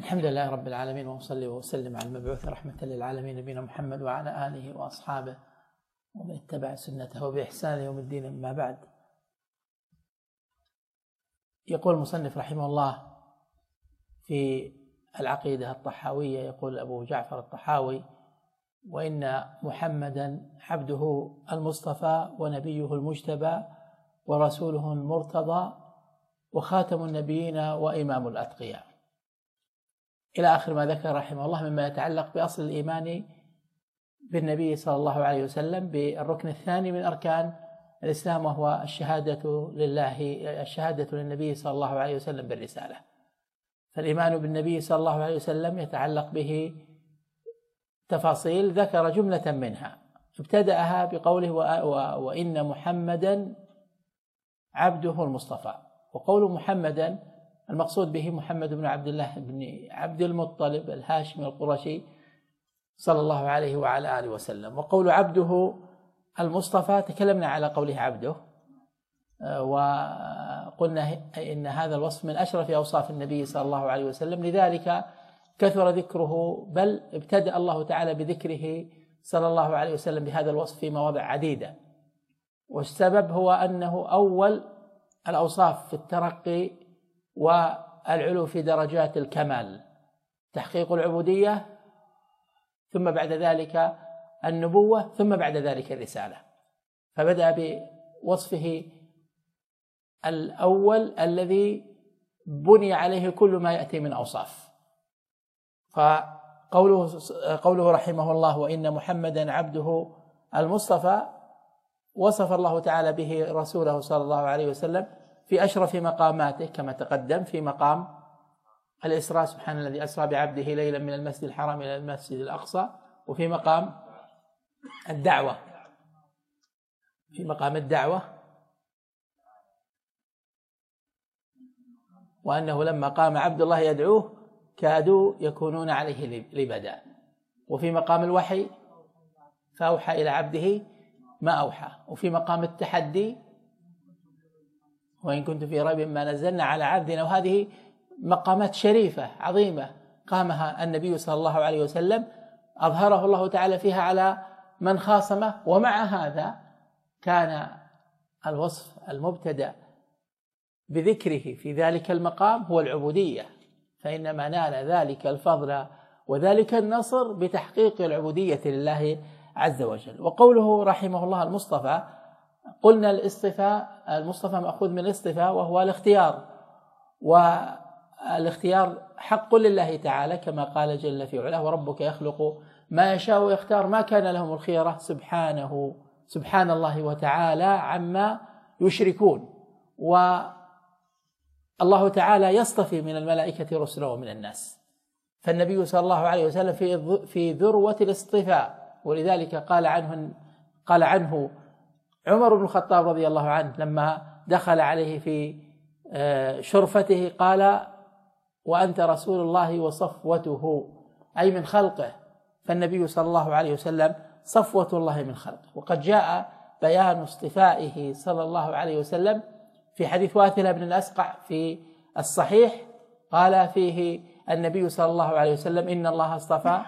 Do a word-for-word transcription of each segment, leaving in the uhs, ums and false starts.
الحمد لله رب العالمين، وأصلي وأسلم على المبعوث رحمة للعالمين نبينا محمد وعلى آله وأصحابه ومن اتبع سنته بإحسان يوم الدين. أما بعد، يقول المصنف رحمه الله في العقيدة الطحاوية، يقول أبو جعفر الطحاوي: وإن محمدا عبده المصطفى ونبيه المجتبى ورسوله المرتضى وخاتم النبيين وإمام الأتقياء، إلى آخر ما ذكر رحمه الله مما يتعلق بأصل الإيمان بالنبي صلى الله عليه وسلم بالركن الثاني من أركان الإسلام، وهو الشهادة لله الشهادة للنبي صلى الله عليه وسلم بالرسالة. فالإيمان بالنبي صلى الله عليه وسلم يتعلق به تفاصيل، ذكر جملة منها ابتدأها بقوله: وإن محمدا عبده المصطفى. وقول محمدا المقصود به محمد بن عبد الله بن عبد المطلب الهاشمي القرشي صلى الله عليه وعلى آله وسلم. وقول عبده المصطفى تكلمنا على قوله عبده، وقلنا إن هذا الوصف من أشرف أوصاف النبي صلى الله عليه وسلم، لذلك كثر ذكره، بل ابتدأ الله تعالى بذكره صلى الله عليه وسلم بهذا الوصف في مواضع عديدة. والسبب هو أنه أول الأوصاف في الترقي والعلو في درجات الكمال، تحقيق العبودية، ثم بعد ذلك النبوة، ثم بعد ذلك الرسالة. فبدأ بوصفه الأول الذي بني عليه كل ما يأتي من أوصاف. فقوله قوله رحمه الله: وإن محمدا عبده المصطفى، وصف الله تعالى به رسوله صلى الله عليه وسلم في أشرف مقاماته كما تقدم، في مقام الإسراء، سبحان الذي أسرى بعبده ليلا من المسجد الحرام إلى المسجد الأقصى، وفي مقام الدعوة في مقام الدعوة وأنه لما قام عبد الله يدعوه كادوا يكونون عليه لبدا. وفي مقام الوحي فأوحى إلى عبده ما أوحى. وفي مقام التحدي: وإن كنت في ريب ما نزلنا على عبدنا. وهذه مقامات شريفة عظيمة قامها النبي صلى الله عليه وسلم، أظهره الله تعالى فيها على من خاصمه. ومع هذا كان الوصف المبتدأ بذكره في ذلك المقام هو العبودية، فإنما نال ذلك الفضل وذلك النصر بتحقيق العبودية لله عز وجل. وقوله رحمه الله المصطفى، قلنا الاصطفاء المصطفى مأخوذ من الاصطفاء وهو الاختيار، والاختيار حق لله تعالى كما قال جل في علاه: وربك يخلق ما يشاء ويختار ما كان لهم الخيرة سبحانه سبحان الله وتعالى عما يشركون. والله تعالى يصطفي من الملائكة رسلا ومن الناس، فالنبي صلى الله عليه وسلم في في ذروة الاصطفاء. ولذلك قال عنه قال عنه عمر بن الخطاب رضي الله عنه لما دخل عليه في شرفته قال: وأنت رسول الله وصفوته، أي من خلقه. فالنبي صلى الله عليه وسلم صفوة الله من خلقه. وقد جاء بيان اصطفائه صلى الله عليه وسلم في حديث واثلة بن الأسقع في الصحيح، قال فيه النبي صلى الله عليه وسلم: إن الله اصطفى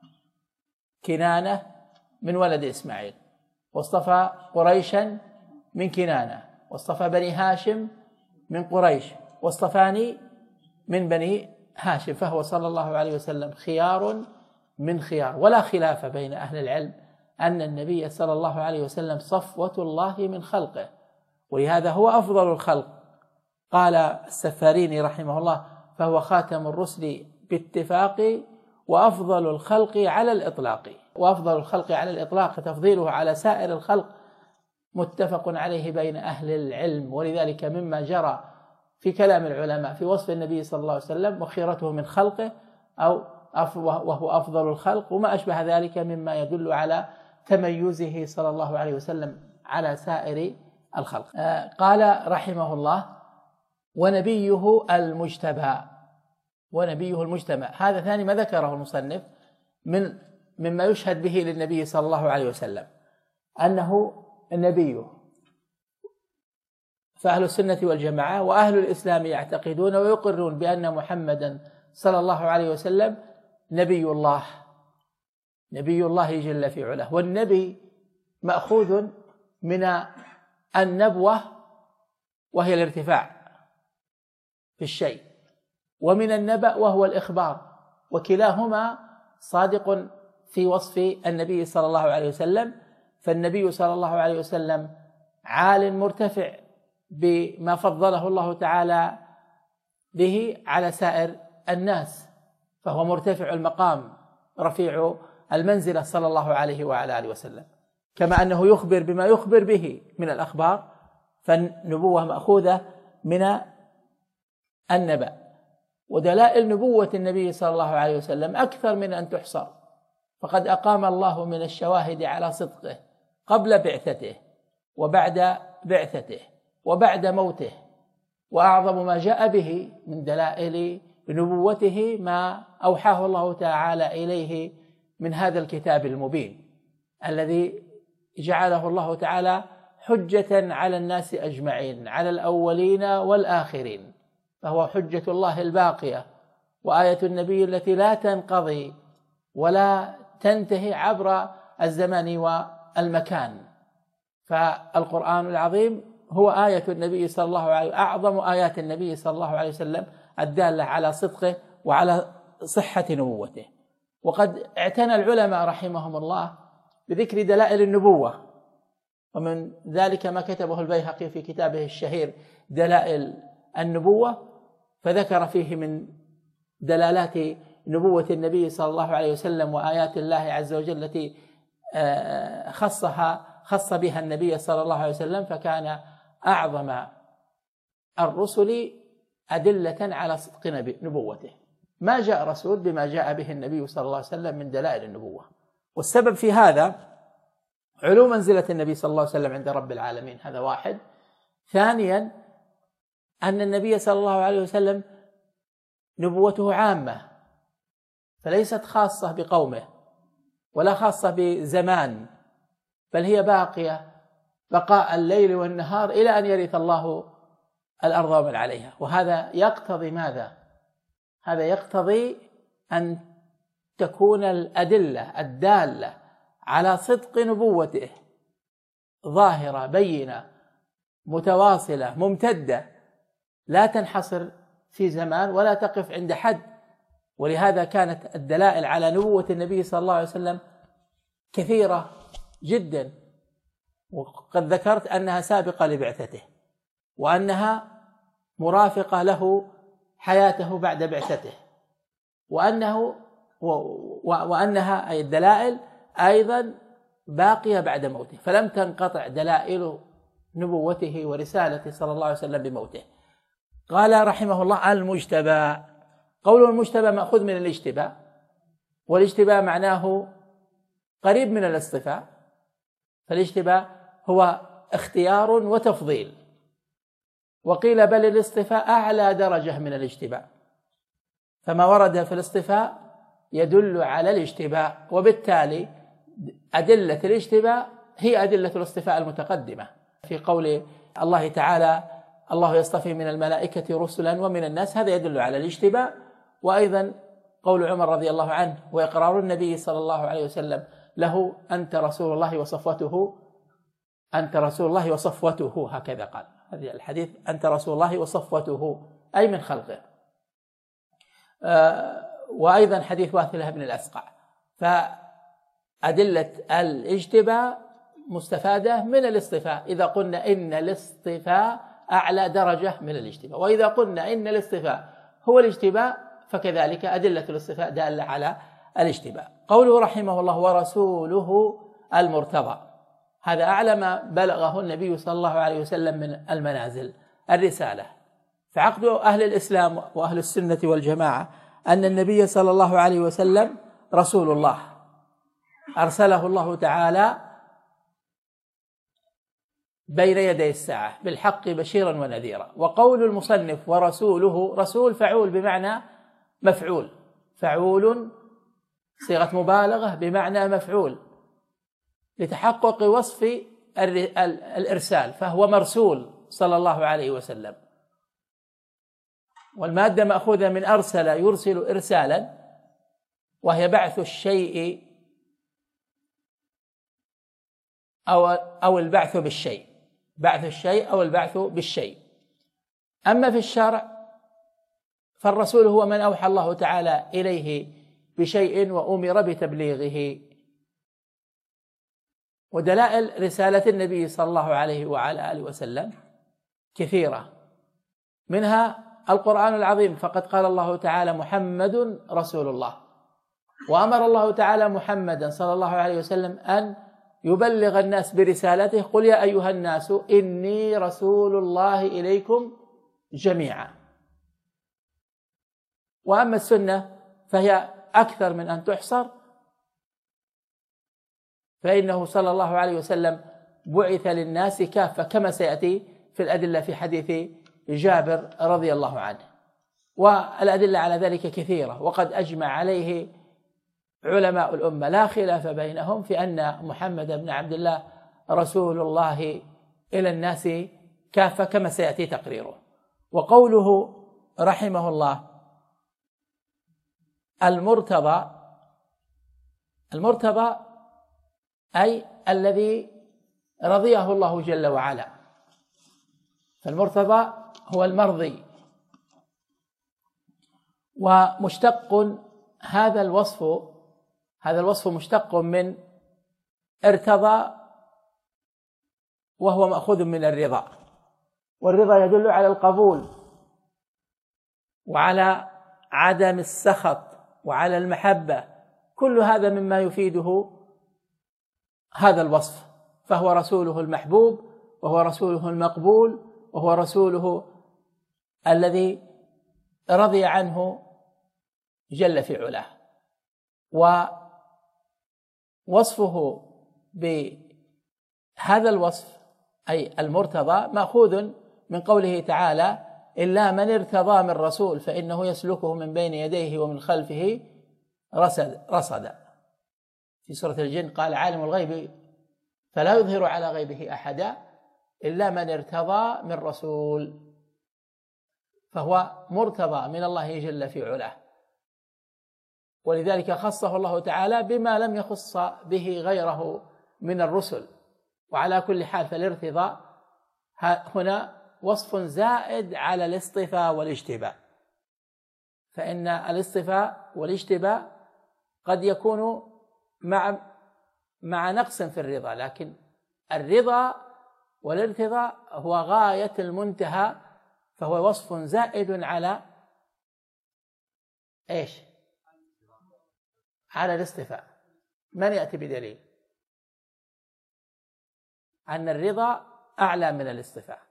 كنانة من ولد إسماعيل، واصطفى قريشا من كنانة، واصطفى بني هاشم من قريش، واصطفاني من بني هاشم. فهو صلى الله عليه وسلم خيار من خيار. ولا خلاف بين أهل العلم أن النبي صلى الله عليه وسلم صفوة الله من خلقه، ولهذا هو أفضل الخلق. قال السفاريني رحمه الله: فهو خاتم الرسل باتفاق، وأفضل الخلق على الإطلاق. وأفضل الخلق على الإطلاق تفضيله على سائر الخلق متفق عليه بين أهل العلم. ولذلك مما جرى في كلام العلماء في وصف النبي صلى الله عليه وسلم وخيرته من خلقه، أو وهو أفضل الخلق، وما أشبه ذلك مما يدل على تميزه صلى الله عليه وسلم على سائر الخلق. قال رحمه الله: ونبيه المجتبى. ونبيه المجتبى هذا ثاني ما ذكره المصنف من مما يشهد به للنبي صلى الله عليه وسلم أنه نبيه. فأهل السنة والجماعة وأهل الإسلام يعتقدون ويقرون بأن محمدا صلى الله عليه وسلم نبي الله، نبي الله جل في علاه. والنبي مأخوذ من النبوة وهي الارتفاع في الشيء، ومن النبأ وهو الإخبار، وكلاهما صادق في وصف النبي صلى الله عليه وسلم. فالنبي صلى الله عليه وسلم عال مرتفع بما فضله الله تعالى به على سائر الناس، فهو مرتفع المقام رفيع المنزلة صلى الله عليه وعلى آله وسلم، كما أنه يخبر بما يخبر به من الأخبار، فالنبوة مأخوذة من النبأ. ودلائل نبوة النبي صلى الله عليه وسلم أكثر من أن تحصر، فقد أقام الله من الشواهد على صدقه قبل بعثته وبعد بعثته وبعد موته. وأعظم ما جاء به من دلائل نبوته ما أوحاه الله تعالى إليه من هذا الكتاب المبين الذي جعله الله تعالى حجة على الناس أجمعين، على الأولين والآخرين، فهو حجة الله الباقية وآية النبي التي لا تنقضي ولا تنتهي عبر الزمان والمكان. فالقرآن العظيم هو آية النبي صلى الله عليه وسلم، أعظم آيات النبي صلى الله عليه وسلم الدالة على صدقه وعلى صحة نبوته. وقد اعتنى العلماء رحمهم الله بذكر دلائل النبوة، ومن ذلك ما كتبه البيهقي في كتابه الشهير دلائل النبوة، فذكر فيه من دلالات نبوة النبي صلى الله عليه وسلم وآيات الله عز وجل التي خصها خص بها النبي صلى الله عليه وسلم، فكان أعظم الرسل أدلة على صدق نبوته. ما جاء رسول بما جاء به النبي صلى الله عليه وسلم من دلائل النبوة. والسبب في هذا علو منزلة النبي صلى الله عليه وسلم عند رب العالمين، هذا واحد. ثانيا أن النبي صلى الله عليه وسلم نبوته عامة، فليست خاصة بقومه ولا خاصة بزمان، بل هي باقية بقاء الليل والنهار إلى أن يرث الله الأرض ومن عليها. وهذا يقتضي ماذا؟ هذا يقتضي أن تكون الأدلة الدالة على صدق نبوته ظاهرة بينة متواصلة ممتدة، لا تنحصر في زمان ولا تقف عند حد. ولهذا كانت الدلائل على نبوة النبي صلى الله عليه وسلم كثيرة جدا، وقد ذكرت أنها سابقة لبعثته، وأنها مرافقة له حياته بعد بعثته، وأنه وأنها أي الدلائل أيضا باقية بعد موته، فلم تنقطع دلائل نبوته ورسالته صلى الله عليه وسلم بموته. قال رحمه الله المجتبى. قول المجتبى مأخوذ من الاجتباء، والاجتباء معناه قريب من الاصطفاء، فالاجتباء هو اختيار وتفضيل، وقيل بل الاصطفاء أعلى درجة من الاجتباء، فما ورد في الاصطفاء يدل على الاجتباء، وبالتالي أدلة الاجتباء هي أدلة الاصطفاء المتقدمة. في قول الله تعالى الله يصطفي من الملائكة رسلا ومن الناس، هذا يدل على الاجتباء. وأيضا قول عمر رضي الله عنه وإقرار النبي صلى الله عليه وسلم له أنت رسول الله وصفوته، أنت رسول الله وصفوته، هكذا قال هذا الحديث، أنت رسول الله وصفوته أي من خلقه. آه وأيضا حديث واثلة بن الأسقع. فأدلة الاجتباء مستفادة من الاصطفاء إذا قلنا إن الاصطفاء أعلى درجة من الاجتباء، وإذا قلنا إن الاصطفاء هو الاجتباء فكذلك أدلة الاصطفاء دالة على الاجتباء. قوله رحمه الله ورسوله المرتضى، هذا أعلى ما بلغه النبي صلى الله عليه وسلم من المنازل الرسالة. فعقد أهل الإسلام وأهل السنة والجماعة أن النبي صلى الله عليه وسلم رسول الله أرسله الله تعالى بين يدي الساعة بالحق بشيرا ونذيرا. وقول المصنف ورسوله، رسول فعول بمعنى مفعول، فعول صيغة مبالغة بمعنى مفعول لتحقق وصف الإرسال، فهو مرسول صلى الله عليه وسلم. والمادة مأخوذة من أرسل يرسل إرسالا، وهي بعث الشيء أو أو البعث بالشيء، بعث الشيء أو البعث بالشيء. أما في الشرع فالرسول هو من أوحى الله تعالى إليه بشيء وأمر بتبليغه. ودلائل رسالة النبي صلى الله عليه وعلى آله وسلم كثيرة، منها القرآن العظيم، فقد قال الله تعالى محمد رسول الله، وأمر الله تعالى محمدا صلى الله عليه وسلم أن يبلغ الناس برسالته، قل يا أيها الناس إني رسول الله إليكم جميعا. وأما السنة فهي أكثر من أن تحصر، فإنه صلى الله عليه وسلم بعث للناس كافة كما سيأتي في الأدلة في حديث جابر رضي الله عنه. والأدلة على ذلك كثيرة، وقد أجمع عليه علماء الأمة لا خلاف بينهم في أن محمد بن عبد الله رسول الله إلى الناس كافة كما سيأتي تقريره. وقوله رحمه الله المرتضى، المرتضى أي الذي رضيه الله جل وعلا، فالمرتضى هو المرضي. ومشتق هذا الوصف، هذا الوصف مشتق من ارتضى، وهو مأخوذ من الرضا، والرضا يدل على القبول وعلى عدم السخط وعلى المحبة، كل هذا مما يفيده هذا الوصف. فهو رسوله المحبوب، وهو رسوله المقبول، وهو رسوله الذي رضي عنه جل في علاه. ووصفه بهذا الوصف أي المرتضى مأخوذ من قوله تعالى إلا من ارتضى من رسول فإنه يسلكه من بين يديه ومن خلفه رصد رصدا. في سورة الجن قال عالم الغيب فلا يظهر على غيبه أحدا إلا من ارتضى من رسول، فهو مرتضى من الله جل في علاه، ولذلك خصه الله تعالى بما لم يخص به غيره من الرسل. وعلى كل حال فالارتضاء هنا وصف زائد على الاصطفاء والاجتباء، فإن الاصطفاء والاجتباء قد يكون مع مع نقص في الرضا، لكن الرضا والارتضاء هو غاية المنتهى، فهو وصف زائد على ايش؟ على الاصطفاء. من يأتي بدليل أن الرضا أعلى من الاصطفاء؟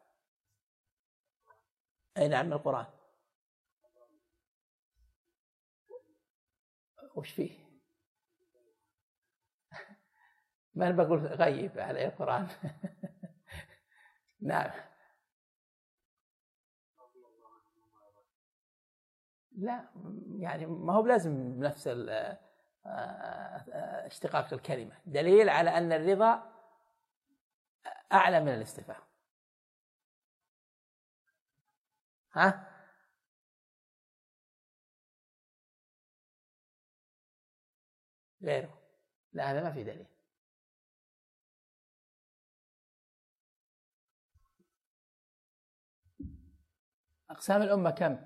أي نعم، من القرآن. وش فيه؟ ما أنا بقول غيب على القرآن. نعم، لا يعني ما هو لازم نفس اشتقاق الكلمة، دليل على أن الرضا أعلى من الاستفاء. ها؟ غيره؟ لا، هذا ما في دليل. أقسام الأمة كم؟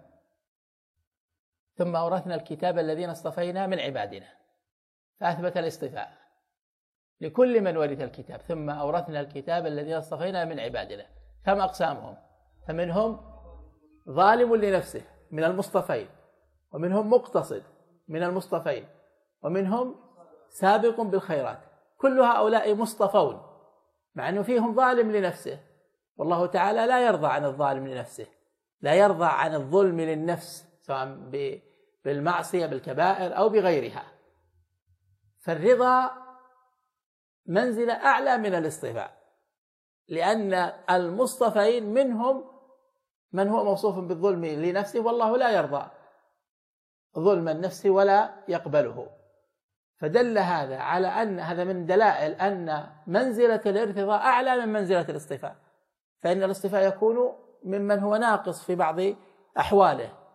ثم أورثنا الكتاب الذين اصطفينا من عبادنا، فأثبت الاصطفاء لكل من ورث الكتاب. ثم أورثنا الكتاب الذين اصطفينا من عبادنا، كم أقسامهم؟ فمنهم ظالم لنفسه من المصطفين، ومنهم مقتصد من المصطفين، ومنهم سابق بالخيرات. كل هؤلاء مصطفون، مع أنه فيهم ظالم لنفسه، والله تعالى لا يرضى عن الظالم لنفسه، لا يرضى عن الظلم للنفس سواء بالمعصية بالكبائر أو بغيرها. فالرضا منزلة أعلى من الاصطفاء، لأن المصطفين منهم من هو موصوف بالظلم لنفسه، والله لا يرضى ظلم النفس ولا يقبله. فدل هذا على أن هذا من دلائل أن منزلة الارتضاء أعلى من منزلة الاصطفاء، فإن الاصطفاء يكون ممن هو ناقص في بعض أحواله،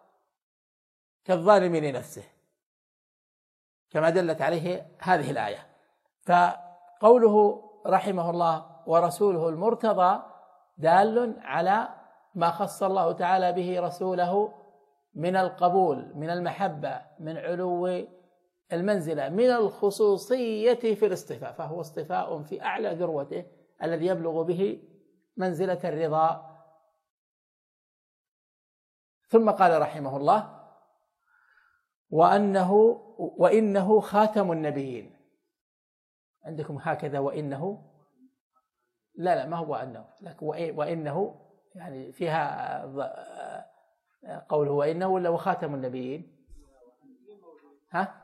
كالظالم لنفسه، كما دلت عليه هذه الآية. فقوله رحمه الله ورسوله المرتضى دال على ما خص الله تعالى به رسوله من القبول، من المحبة، من علو المنزلة، من الخصوصية في الاصطفاء، فهو اصطفاء في أعلى ذروته الذي يبلغ به منزلة الرضا. ثم قال رحمه الله وأنه وإنه خاتم النبيين. عندكم هكذا وإنه؟ لا لا ما هو وأنه، لكن وإنه يعني فيها قوله وإنه ولا وخاتم النبيين؟ ها؟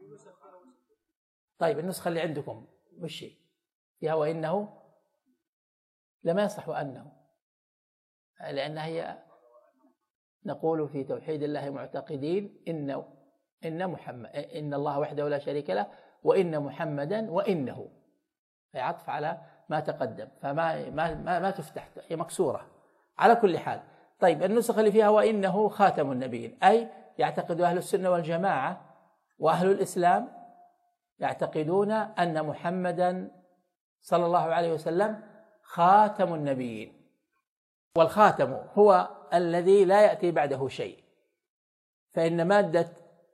طيب النسخة اللي عندكم وش هي؟ فيها وإنه؟ لما يصح وأنه، لأن هي نقول في توحيد الله معتقدين إن إن محمد إن الله وحده لا شريك له وإن محمدا وإنه، هي عطف على ما تقدم، فما ما ما, ما تفتح، هي مكسورة على كل حال. طيب النسخ اللي فيها وإنه خاتم النبيين، أي يعتقد أهل السنة والجماعة وأهل الإسلام يعتقدون أن محمدا صلى الله عليه وسلم خاتم النبيين، والخاتم هو الذي لا يأتي بعده شيء، فإن مادة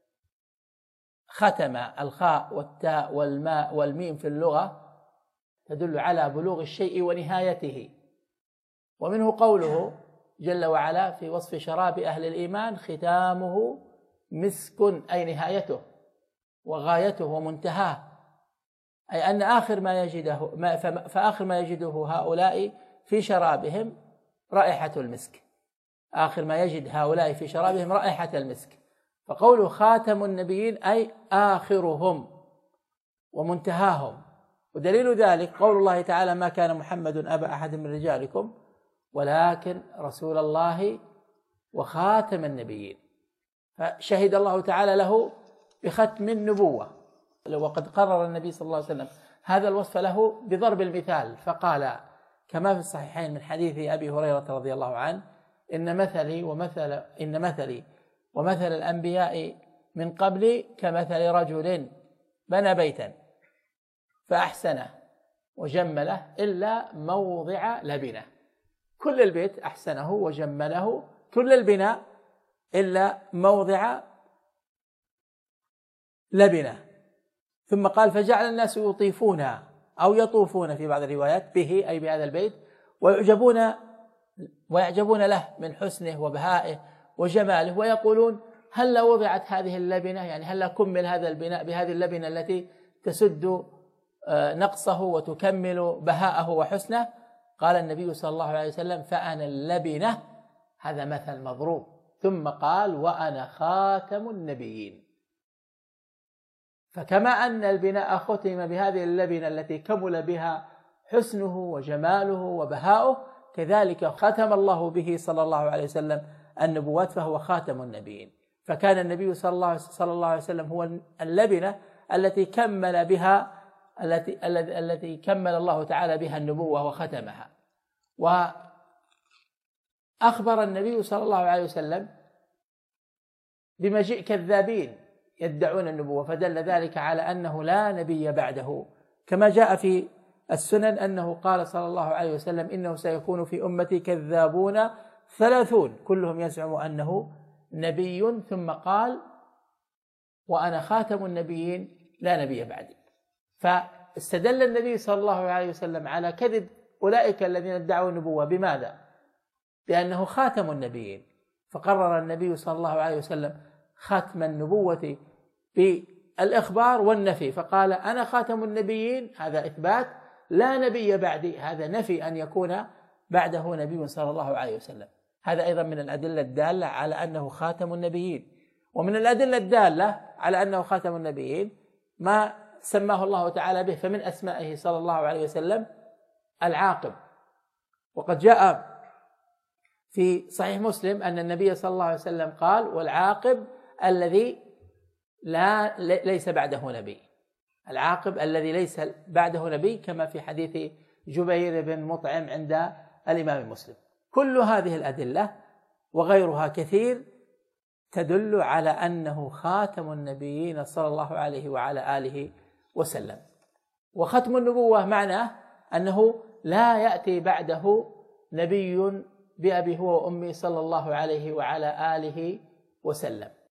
ختم الخاء والتاء والماء والميم في اللغة تدل على بلوغ الشيء ونهايته، ومنه قوله جل وعلا في وصف شراب أهل الإيمان ختامه مسك، أي نهايته وغايته ومنتهاه، أي أن آخر ما يجده فآخر ما يجده هؤلاء في شرابهم رائحة المسك، آخر ما يجد هؤلاء في شرابهم رائحة المسك. فقوله خاتم النبيين أي آخرهم ومنتهاهم، ودليل ذلك قول الله تعالى ما كان محمد أبا أحد من رجالكم ولكن رسول الله وخاتم النبيين، فشهد الله تعالى له بختم النبوة، وقد قرر النبي صلى الله عليه وسلم هذا الوصف له بضرب المثال، فقال كما في الصحيحين من حديث أبي هريرة رضي الله عنه إن مثلي ومثل إن مثلي ومثل الأنبياء من قبلي كمثل رجل بنى بيتا فأحسنه وجمله إلا موضع لبنه، كل البيت أحسنه وجمله، كل البناء إلا موضع لبنه. ثم قال فجعل الناس يطيفون أو يطوفون في بعض الروايات به، أي بهذا البيت، ويعجبون ويعجبون له من حسنه وبهائه وجماله، ويقولون هل وضعت هذه اللبنة، يعني هل كمل هذا البناء بهذه اللبنة التي تسد نقصه وتكمل بهاءه وحسنه؟ قال النبي صلى الله عليه وسلم فأنا اللبنة، هذا مثل مضروب. ثم قال وأنا خاتم النبيين، فكما أن البناء ختم بهذه اللبنة التي كمل بها حسنه وجماله وبهاؤه، كذلك ختم الله به صلى الله عليه وسلم النبوات فهو خاتم النبيين. فكان النبي صلى الله صلى الله عليه وسلم هو اللبنة التي كمل بها التي التي كمل الله تعالى بها النبوة وختمها. وأخبر النبي صلى الله عليه وسلم بمجيء كذابين يدعون النبوة، فدل ذلك على أنه لا نبي بعده، كما جاء في السنن أنه قال صلى الله عليه وسلم إنه سيكون في أمتي كذابون ثلاثون كلهم يزعم أنه نبي، ثم قال وأنا خاتم النبيين لا نبي بعدي. فاستدل النبي صلى الله عليه وسلم على كذب أولئك الذين ادعوا النبوة بماذا؟ بأنه خاتم النبيين، فقرر النبي صلى الله عليه وسلم ختم النبوة بالإخبار والنفي، فقال أنا خاتم النبيين، هذا إثبات، لا نبي بعدي، هذا نفي أن يكون بعده نبي صلى الله عليه وسلم. هذا أيضا من الأدلة الدالة على أنه خاتم النبيين. ومن الأدلة الدالة على أنه خاتم النبيين ما سماه الله تعالى به، فمن أسمائه صلى الله عليه وسلم العاقب، وقد جاء في صحيح مسلم أن النبي صلى الله عليه وسلم قال والعاقب الذي لا ليس بعده نبي، العاقب الذي ليس بعده نبي، كما في حديث جبير بن مطعم عند الإمام مسلم. كل هذه الأدلة وغيرها كثير تدل على أنه خاتم النبيين صلى الله عليه وعلى آله وسلم. وختم النبوة معناه أنه لا يأتي بعده نبي بأبي هو وأمي صلى الله عليه وعلى آله وسلم.